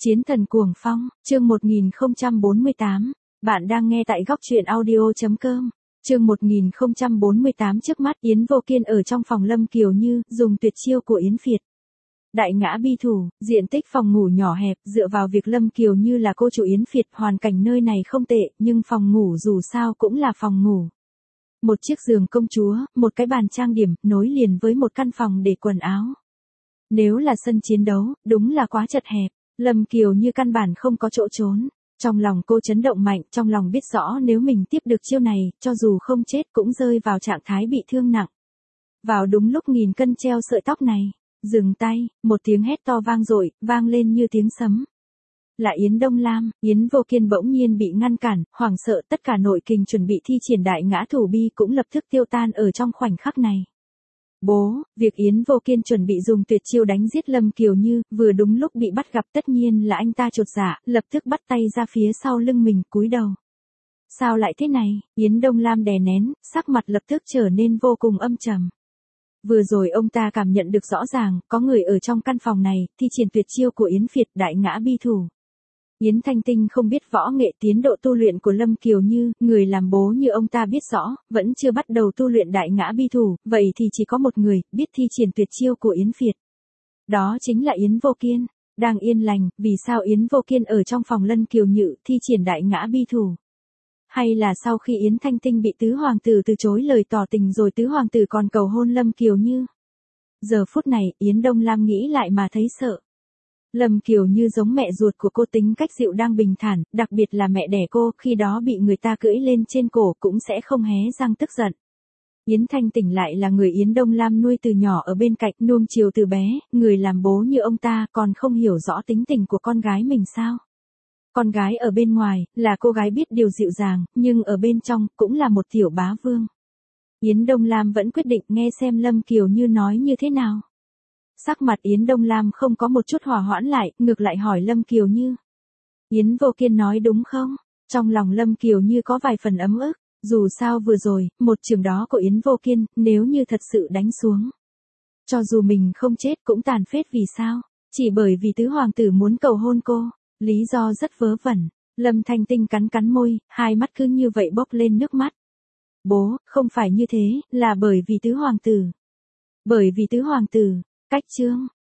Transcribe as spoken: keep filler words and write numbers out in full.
Chiến thần cuồng phong, chương một nghìn không trăm bốn mươi tám. Bạn đang nghe tại góc truyện audio.com. Chương một nghìn không trăm bốn mươi tám. Trước mắt Yến Vô Kiên ở trong phòng Lâm Kiều Như, dùng tuyệt chiêu của Yến Phiệt. Đại ngã bi thủ, diện tích phòng ngủ nhỏ hẹp, dựa vào việc Lâm Kiều Như là cô chủ Yến Phiệt, hoàn cảnh nơi này không tệ, nhưng phòng ngủ dù sao cũng là phòng ngủ. Một chiếc giường công chúa, một cái bàn trang điểm, nối liền với một căn phòng để quần áo. Nếu là sân chiến đấu, đúng là quá chật hẹp. Lâm Kiều Như căn bản không có chỗ trốn. Trong lòng cô chấn động mạnh, trong lòng biết rõ nếu mình tiếp được chiêu này, cho dù không chết cũng rơi vào trạng thái bị thương nặng. Vào đúng lúc nghìn cân treo sợi tóc này, dừng tay, một tiếng hét to vang dội, vang lên như tiếng sấm. Là Yến Đông Lam. Yến Vô Kiên bỗng nhiên bị ngăn cản, hoảng sợ, tất cả nội kình chuẩn bị thi triển đại ngã thủ bi cũng lập tức tiêu tan ở trong khoảnh khắc này. Bố, việc Yến Vô Kiên chuẩn bị dùng tuyệt chiêu đánh giết Lâm Kiều Như, vừa đúng lúc bị bắt gặp, tất nhiên là anh ta chột dạ, lập tức bắt tay ra phía sau lưng mình, cúi đầu. Sao lại thế này? Yến Đông Lam đè nén, sắc mặt lập tức trở nên vô cùng âm trầm. Vừa rồi ông ta cảm nhận được rõ ràng, có người ở trong căn phòng này, thi triển tuyệt chiêu của Yến Phiệt, đại ngã bi thủ. Yến Thanh Tinh không biết võ nghệ tiến độ tu luyện của Lâm Kiều Như, người làm bố như ông ta biết rõ, vẫn chưa bắt đầu tu luyện đại ngã bi thủ, vậy thì chỉ có một người, biết thi triển tuyệt chiêu của Yến Phiệt. Đó chính là Yến Vô Kiên. Đang yên lành, vì sao Yến Vô Kiên ở trong phòng Lâm Kiều Như thi triển đại ngã bi thủ? Hay là sau khi Yến Thanh Tinh bị tứ hoàng tử từ chối lời tỏ tình rồi tứ hoàng tử còn cầu hôn Lâm Kiều Như? Giờ phút này, Yến Đông Lam nghĩ lại mà thấy sợ. Lâm Kiều Như giống mẹ ruột của cô, tính cách dịu đang bình thản, đặc biệt là mẹ đẻ cô, khi đó bị người ta cưỡi lên trên cổ cũng sẽ không hé răng tức giận. Yến Thanh Tỉnh lại là người Yến Đông Lam nuôi từ nhỏ ở bên cạnh, nuông chiều từ bé, người làm bố như ông ta còn không hiểu rõ tính tình của con gái mình sao? Con gái ở bên ngoài, là cô gái biết điều dịu dàng, nhưng ở bên trong, cũng là một tiểu bá vương. Yến Đông Lam vẫn quyết định nghe xem Lâm Kiều Như nói như thế nào. Sắc mặt Yến Đông Lam không có một chút hòa hoãn lại, ngược lại hỏi Lâm Kiều Như. Yến Vô Kiên nói đúng không? Trong lòng Lâm Kiều Như có vài phần ấm ức, dù sao vừa rồi, một trường đó của Yến Vô Kiên, nếu như thật sự đánh xuống. Cho dù mình không chết cũng tàn phết, vì sao? Chỉ bởi vì tứ hoàng tử muốn cầu hôn cô, lý do rất vớ vẩn. Lâm Thanh Tinh cắn cắn môi, hai mắt cứ như vậy bốc lên nước mắt. Bố, không phải như thế, là bởi vì tứ hoàng tử. Bởi vì tứ hoàng tử. Cách chương,